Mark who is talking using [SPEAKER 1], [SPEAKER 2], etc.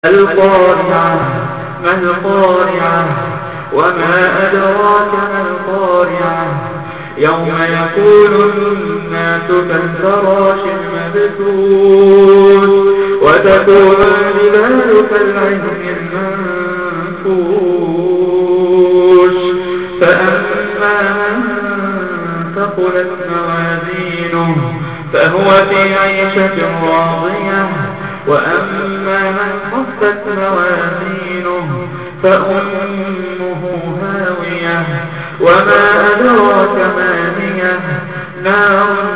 [SPEAKER 1] القارعة ما القارعة وما أدراك ما القارعة يوم يكون الناس كالفراش المبثوث وتكون الجبال كالعهن المنفوش فأما من ثقلت موازينه فهو في عيشة راضية وأما من خفت موازينه فأمه هاوية وما أدراك ما هي نار